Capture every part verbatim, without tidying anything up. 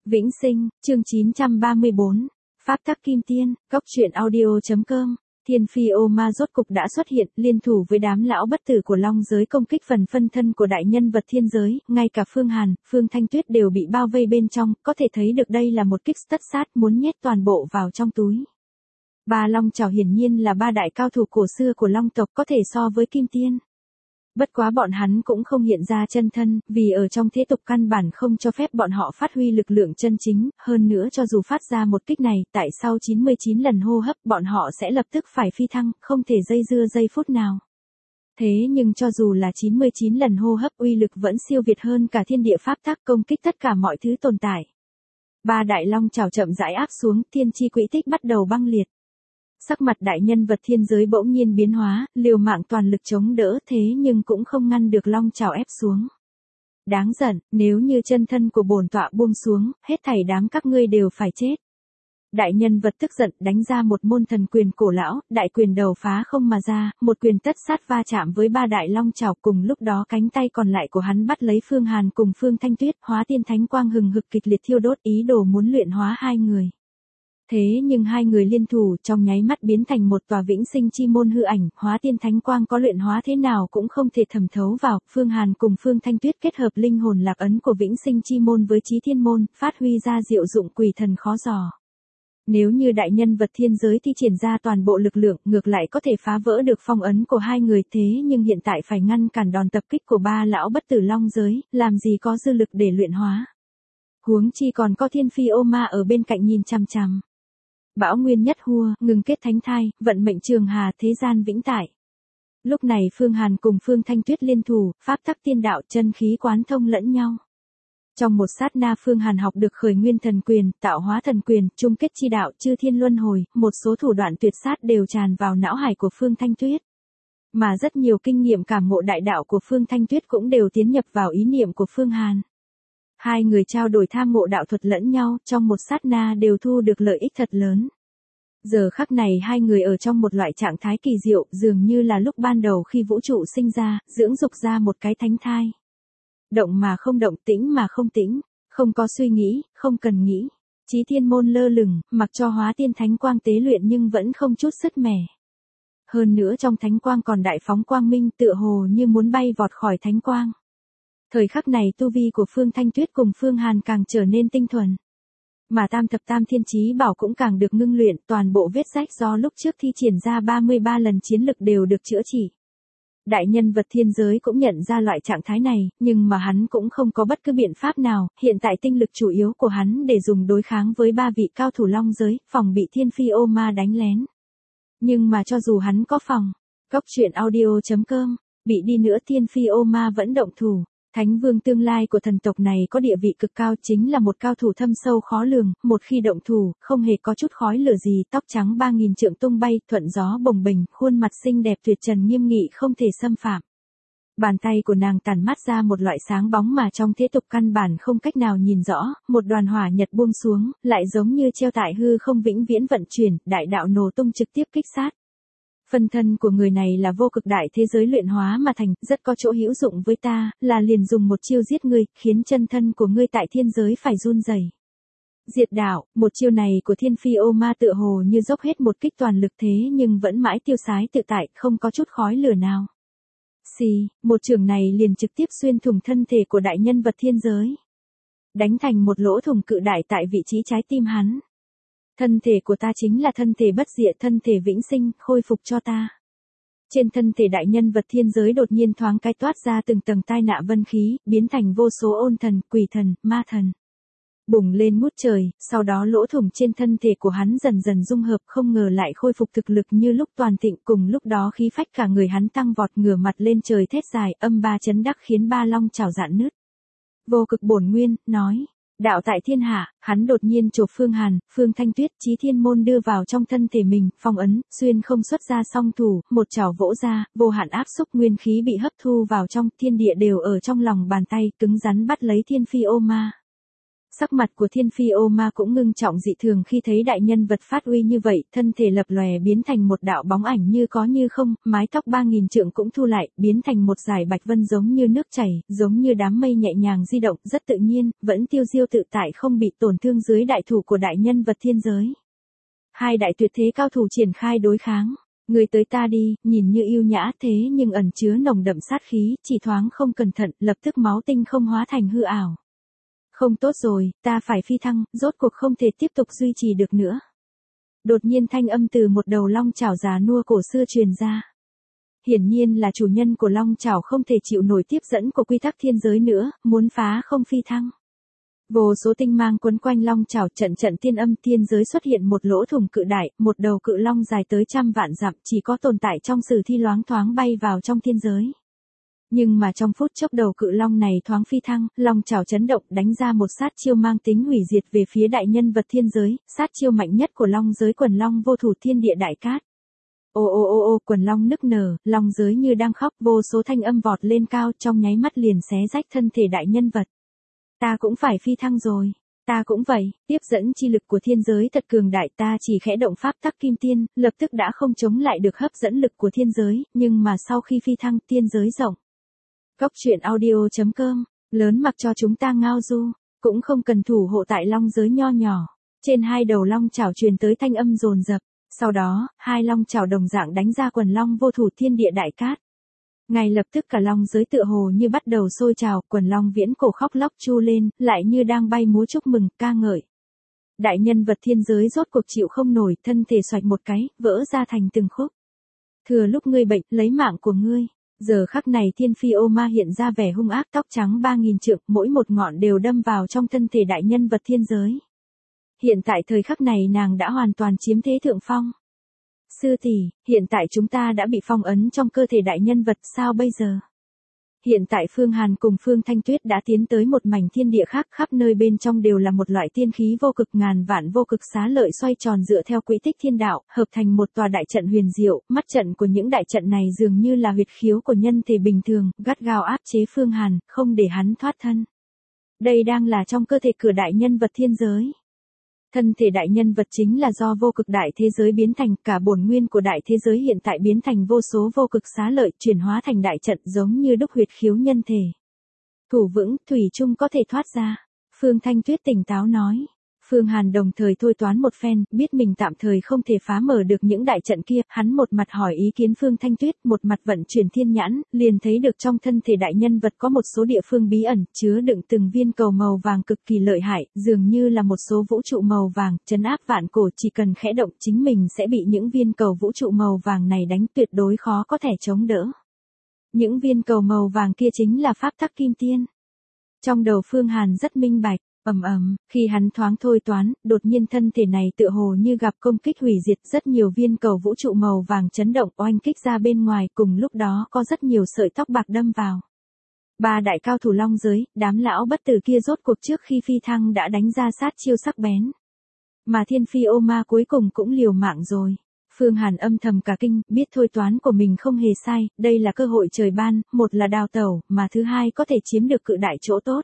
Vĩnh Sinh, chương chín trăm ba mươi bốn. Pháp tắc kim tiên, góc truyện audio.com. Thiên phi ô ma rốt cục đã xuất hiện, liên thủ với đám lão bất tử của Long giới công kích phần phân thân của đại nhân vật thiên giới, ngay cả Phương Hàn, Phương Thanh Tuyết đều bị bao vây bên trong, có thể thấy được đây là một kích tất sát muốn nhét toàn bộ vào trong túi. Ba Long Chảo hiển nhiên là ba đại cao thủ cổ xưa của Long tộc, có thể so với kim tiên. Bất quá bọn hắn cũng không hiện ra chân thân, vì ở trong thế tục căn bản không cho phép bọn họ phát huy lực lượng chân chính, hơn nữa cho dù phát ra một kích này, tại sau chín mươi chín lần hô hấp bọn họ sẽ lập tức phải phi thăng, không thể dây dưa giây phút nào. Thế nhưng cho dù là chín mươi chín lần hô hấp uy lực vẫn siêu việt hơn cả thiên địa pháp tắc công kích tất cả mọi thứ tồn tại. Ba đại long chảo chậm rãi áp xuống, thiên chi quỹ tích bắt đầu băng liệt. Sắc mặt đại nhân vật thiên giới bỗng nhiên biến hóa, liều mạng toàn lực chống đỡ thế nhưng cũng không ngăn được long chảo ép xuống. Đáng giận, nếu như chân thân của bổn tọa buông xuống, hết thảy đám các ngươi đều phải chết. Đại nhân vật tức giận đánh ra một môn thần quyền cổ lão, đại quyền đầu phá không mà ra, một quyền tất sát va chạm với ba đại long chảo, cùng lúc đó cánh tay còn lại của hắn bắt lấy Phương Hàn cùng Phương Thanh Tuyết, hóa tiên thánh quang hừng hực kịch liệt thiêu đốt, ý đồ muốn luyện hóa hai người. Thế nhưng hai người liên thủ trong nháy mắt biến thành một tòa vĩnh sinh chi môn hư ảnh, hóa tiên thánh quang có luyện hóa thế nào cũng không thể thẩm thấu vào. Phương Hàn cùng Phương Thanh Tuyết kết hợp linh hồn lạc ấn của vĩnh sinh chi môn với chí thiên môn, phát huy ra diệu dụng quỷ thần khó dò. Nếu như đại nhân vật thiên giới thi triển ra toàn bộ lực lượng, ngược lại có thể phá vỡ được phong ấn của hai người, thế nhưng hiện tại phải ngăn cản đòn tập kích của ba lão bất tử long giới, làm gì có dư lực để luyện hóa. Huống chi còn có thiên phi ô ma ở bên cạnh nhìn chằm chằm. Bão nguyên nhất hua, ngừng kết thánh thai, vận mệnh trường hà, thế gian vĩnh tại. Lúc này Phương Hàn cùng Phương Thanh Tuyết liên thủ, pháp tắc tiên đạo chân khí quán thông lẫn nhau. Trong một sát na Phương Hàn học được khởi nguyên thần quyền, tạo hóa thần quyền, chung kết chi đạo, chư thiên luân hồi, một số thủ đoạn tuyệt sát đều tràn vào não hải của Phương Thanh Tuyết. Mà rất nhiều kinh nghiệm cảm ngộ đại đạo của Phương Thanh Tuyết cũng đều tiến nhập vào ý niệm của Phương Hàn. Hai người trao đổi tham ngộ đạo thuật lẫn nhau, trong một sát na đều thu được lợi ích thật lớn. Giờ khắc này hai người ở trong một loại trạng thái kỳ diệu, dường như là lúc ban đầu khi vũ trụ sinh ra, dưỡng dục ra một cái thánh thai. Động mà không động, tĩnh mà không tĩnh, không có suy nghĩ, không cần nghĩ. Chí thiên môn lơ lửng, mặc cho hóa tiên thánh quang tế luyện nhưng vẫn không chút sứt mẻ. Hơn nữa trong thánh quang còn đại phóng quang minh, tựa hồ như muốn bay vọt khỏi thánh quang. Thời khắc này tu vi của Phương Thanh Tuyết cùng Phương Hàn càng trở nên tinh thuần. Mà tam thập tam thiên chí bảo cũng càng được ngưng luyện, toàn bộ vết rách do lúc trước thi triển ra ba mươi ba lần chiến lực đều được chữa trị. Đại nhân vật thiên giới cũng nhận ra loại trạng thái này, nhưng mà hắn cũng không có bất cứ biện pháp nào, hiện tại tinh lực chủ yếu của hắn để dùng đối kháng với ba vị cao thủ long giới, phòng bị thiên phi ô ma đánh lén. Nhưng mà cho dù hắn có phòng, góc truyện audio.com, bị đi nữa thiên phi ô ma vẫn động thủ. Thánh vương tương lai của thần tộc này có địa vị cực cao, chính là một cao thủ thâm sâu khó lường, một khi động thủ, không hề có chút khói lửa gì, tóc trắng ba nghìn trượng tung bay, thuận gió bồng bềnh, khuôn mặt xinh đẹp tuyệt trần nghiêm nghị không thể xâm phạm. Bàn tay của nàng tản mát ra một loại sáng bóng mà trong thế tục căn bản không cách nào nhìn rõ, một đoàn hỏa nhật buông xuống, lại giống như treo tại hư không vĩnh viễn vận chuyển, đại đạo nổ tung trực tiếp kích sát. Phân thân của người này là vô cực đại thế giới luyện hóa mà thành, rất có chỗ hữu dụng với ta, là liền dùng một chiêu giết ngươi, khiến chân thân của ngươi tại thiên giới phải run rẩy. Diệt đạo, một chiêu này của thiên phi ô ma tựa hồ như dốc hết một kích toàn lực thế nhưng vẫn mãi tiêu sái tự tại, không có chút khói lửa nào. Xì, một trường này liền trực tiếp xuyên thủng thân thể của đại nhân vật thiên giới. Đánh thành một lỗ thủng cự đại tại vị trí trái tim hắn. Thân thể của ta chính là thân thể bất diệt, thân thể vĩnh sinh, khôi phục cho ta. Trên thân thể đại nhân vật thiên giới đột nhiên thoáng cái toát ra từng tầng tai nạ vân khí, biến thành vô số ôn thần, quỷ thần, ma thần. Bùng lên ngút trời, sau đó lỗ thủng trên thân thể của hắn dần dần dung hợp, không ngờ lại khôi phục thực lực như lúc toàn thịnh, cùng lúc đó khí phách cả người hắn tăng vọt, ngửa mặt lên trời thét dài, âm ba chấn đắc khiến ba long chảo dạn nứt. Vô cực bổn nguyên, nói. Đạo tại thiên hạ, hắn đột nhiên chộp Phương Hàn, Phương Thanh Tuyết, chí thiên môn đưa vào trong thân thể mình, phong ấn, xuyên không xuất ra song thủ, một chảo vỗ ra, vô hạn áp xúc nguyên khí bị hấp thu vào trong, thiên địa đều ở trong lòng bàn tay, cứng rắn bắt lấy thiên phi ô ma. Sắc mặt của Thiên Phi Ô Ma cũng ngưng trọng dị thường khi thấy đại nhân vật phát uy như vậy, thân thể lập lòe biến thành một đạo bóng ảnh như có như không, mái tóc ba nghìn trượng cũng thu lại, biến thành một dải bạch vân giống như nước chảy, giống như đám mây nhẹ nhàng di động, rất tự nhiên, vẫn tiêu diêu tự tại không bị tổn thương dưới đại thủ của đại nhân vật thiên giới. Hai đại tuyệt thế cao thủ triển khai đối kháng. Người tới ta đi, nhìn như yêu nhã thế nhưng ẩn chứa nồng đậm sát khí, chỉ thoáng không cẩn thận, lập tức máu tinh không hóa thành hư ảo. Không tốt rồi, ta phải phi thăng, rốt cuộc không thể tiếp tục duy trì được nữa. Đột nhiên thanh âm từ một đầu long chảo già nua cổ xưa truyền ra. Hiển nhiên là chủ nhân của long chảo không thể chịu nổi tiếp dẫn của quy tắc thiên giới nữa, muốn phá không phi thăng. Vô số tinh mang quấn quanh long chảo, trận trận tiên âm thiên giới xuất hiện một lỗ thủng cự đại, một đầu cự long dài tới trăm vạn dặm, chỉ có tồn tại trong sử thi loáng thoáng bay vào trong thiên giới. Nhưng mà trong phút chốc đầu cự long này thoáng phi thăng, long chảo chấn động đánh ra một sát chiêu mang tính hủy diệt về phía đại nhân vật thiên giới, sát chiêu mạnh nhất của long giới quần long vô thủ thiên địa đại cát. Ô ô ô ô, quần long nức nở, long giới như đang khóc, vô số thanh âm vọt lên cao, trong nháy mắt liền xé rách thân thể đại nhân vật. Ta cũng phải phi thăng rồi, ta cũng vậy, tiếp dẫn chi lực của thiên giới thật cường đại, ta chỉ khẽ động pháp tắc kim tiên, lập tức đã không chống lại được hấp dẫn lực của thiên giới, nhưng mà sau khi phi thăng, thiên giới rộng. Góc truyện audio chấm com, lớn mặc cho chúng ta ngao du, cũng không cần thủ hộ tại long giới nho nhỏ. Trên hai đầu long chảo truyền tới thanh âm dồn dập, sau đó, hai long chảo đồng dạng đánh ra quần long vô thủ thiên địa đại cát. Ngay lập tức cả long giới tựa hồ như bắt đầu sôi trào, quần long viễn cổ khóc lóc chu lên, lại như đang bay múa chúc mừng, ca ngợi. Đại nhân vật thiên giới rốt cuộc chịu không nổi, thân thể xoạch một cái, vỡ ra thành từng khúc. Thừa lúc ngươi bệnh, lấy mạng của ngươi. Giờ khắc này Thiên Phi Ô Ma hiện ra vẻ hung ác, tóc trắng ba nghìn trượng, mỗi một ngọn đều đâm vào trong thân thể đại nhân vật thiên giới. Hiện tại thời khắc này nàng đã hoàn toàn chiếm thế thượng phong. Sư tỷ, hiện tại chúng ta đã bị phong ấn trong cơ thể đại nhân vật, sao bây giờ? Hiện tại Phương Hàn cùng Phương Thanh Tuyết đã tiến tới một mảnh thiên địa khác, khắp nơi bên trong đều là một loại tiên khí vô cực, ngàn vạn vô cực xá lợi xoay tròn dựa theo quỹ tích thiên đạo, hợp thành một tòa đại trận huyền diệu, mắt trận của những đại trận này dường như là huyệt khiếu của nhân thể bình thường, gắt gao áp chế Phương Hàn, không để hắn thoát thân. Đây đang là trong cơ thể cửa đại nhân vật thiên giới. Thân thể đại nhân vật chính là do vô cực đại thế giới biến thành, cả bổn nguyên của đại thế giới hiện tại biến thành vô số vô cực xá lợi, chuyển hóa thành đại trận giống như đúc huyệt khiếu nhân thể. Thủ vững, thủy chung có thể thoát ra. Phương Thanh Tuyết tỉnh táo nói. Phương Hàn đồng thời thôi toán một phen, biết mình tạm thời không thể phá mở được những đại trận kia, hắn một mặt hỏi ý kiến Phương Thanh Tuyết, một mặt vận chuyển thiên nhãn, liền thấy được trong thân thể đại nhân vật có một số địa phương bí ẩn, chứa đựng từng viên cầu màu vàng cực kỳ lợi hại, dường như là một số vũ trụ màu vàng, trấn áp vạn cổ, chỉ cần khẽ động chính mình sẽ bị những viên cầu vũ trụ màu vàng này đánh, tuyệt đối khó có thể chống đỡ. Những viên cầu màu vàng kia chính là pháp tắc kim tiên. Trong đầu Phương Hàn rất minh bạch. Ầm ầm, khi hắn thoáng thôi toán, đột nhiên thân thể này tựa hồ như gặp công kích hủy diệt, rất nhiều viên cầu vũ trụ màu vàng chấn động oanh kích ra bên ngoài, cùng lúc đó có rất nhiều sợi tóc bạc đâm vào. Ba đại cao thủ long giới, đám lão bất tử kia rốt cuộc trước khi phi thăng đã đánh ra sát chiêu sắc bén. Mà Thiên Phi Ô Ma cuối cùng cũng liều mạng rồi. Phương Hàn âm thầm cả kinh, biết thôi toán của mình không hề sai, đây là cơ hội trời ban, một là đào tẩu, mà thứ hai có thể chiếm được cự đại chỗ tốt.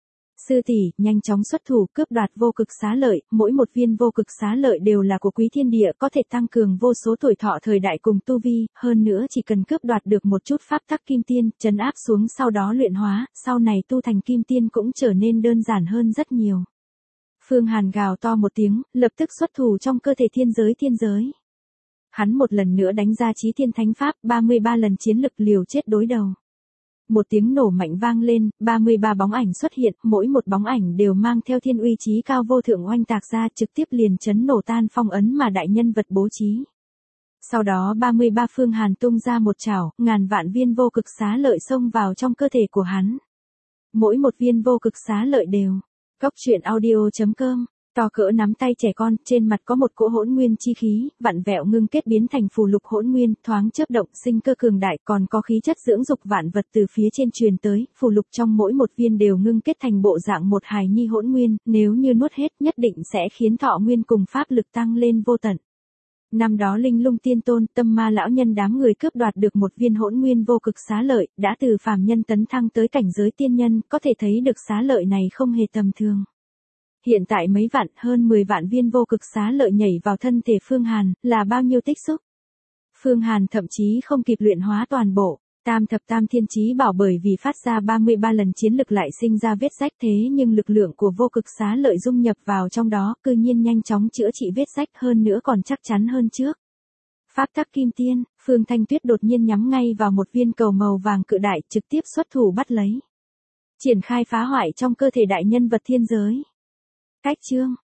Sư tỷ, nhanh chóng xuất thủ, cướp đoạt vô cực xá lợi, mỗi một viên vô cực xá lợi đều là của quý thiên địa, có thể tăng cường vô số tuổi thọ thời đại cùng tu vi, hơn nữa chỉ cần cướp đoạt được một chút pháp tắc kim tiên, trấn áp xuống sau đó luyện hóa, sau này tu thành kim tiên cũng trở nên đơn giản hơn rất nhiều. Phương Hàn gào to một tiếng, lập tức xuất thủ trong cơ thể thiên giới thiên giới. Hắn một lần nữa đánh ra chí thiên thánh pháp, ba mươi ba lần chiến lực liều chết đối đầu. Một tiếng nổ mạnh vang lên, ba mươi ba bóng ảnh xuất hiện, mỗi một bóng ảnh đều mang theo thiên uy chí cao vô thượng oanh tạc ra, trực tiếp liền chấn nổ tan phong ấn mà đại nhân vật bố trí. Sau đó ba mươi ba Phương Hàn tung ra một chảo, ngàn vạn viên vô cực xá lợi xông vào trong cơ thể của hắn. Mỗi một viên vô cực xá lợi đều. Góc truyện audio chấm com, to cỡ nắm tay trẻ con, trên mặt có một cỗ hỗn nguyên chi khí, vặn vẹo ngưng kết biến thành phù lục hỗn nguyên, thoáng chớp động, sinh cơ cường đại, còn có khí chất dưỡng dục vạn vật từ phía trên truyền tới, phù lục trong mỗi một viên đều ngưng kết thành bộ dạng một hài nhi hỗn nguyên, nếu như nuốt hết nhất định sẽ khiến thọ nguyên cùng pháp lực tăng lên vô tận. Năm đó Linh Lung Tiên Tôn, Tâm Ma lão nhân đám người cướp đoạt được một viên hỗn nguyên vô cực xá lợi, đã từ phàm nhân tấn thăng tới cảnh giới tiên nhân, có thể thấy được xá lợi này không hề tầm thường. Hiện tại mấy vạn, hơn mười vạn viên vô cực xá lợi nhảy vào thân thể Phương Hàn, là bao nhiêu tích xúc. Phương Hàn thậm chí không kịp luyện hóa toàn bộ. Tam thập tam thiên chí bảo bởi vì phát ra ba mươi ba lần chiến lực lại sinh ra vết rách, thế nhưng lực lượng của vô cực xá lợi dung nhập vào trong đó, cư nhiên nhanh chóng chữa trị vết rách, hơn nữa còn chắc chắn hơn trước. Pháp tắc kim tiên, Phương Thanh Tuyết đột nhiên nhắm ngay vào một viên cầu màu vàng cự đại, trực tiếp xuất thủ bắt lấy. Triển khai phá hoại trong cơ thể đại nhân vật thiên giới. Cách chương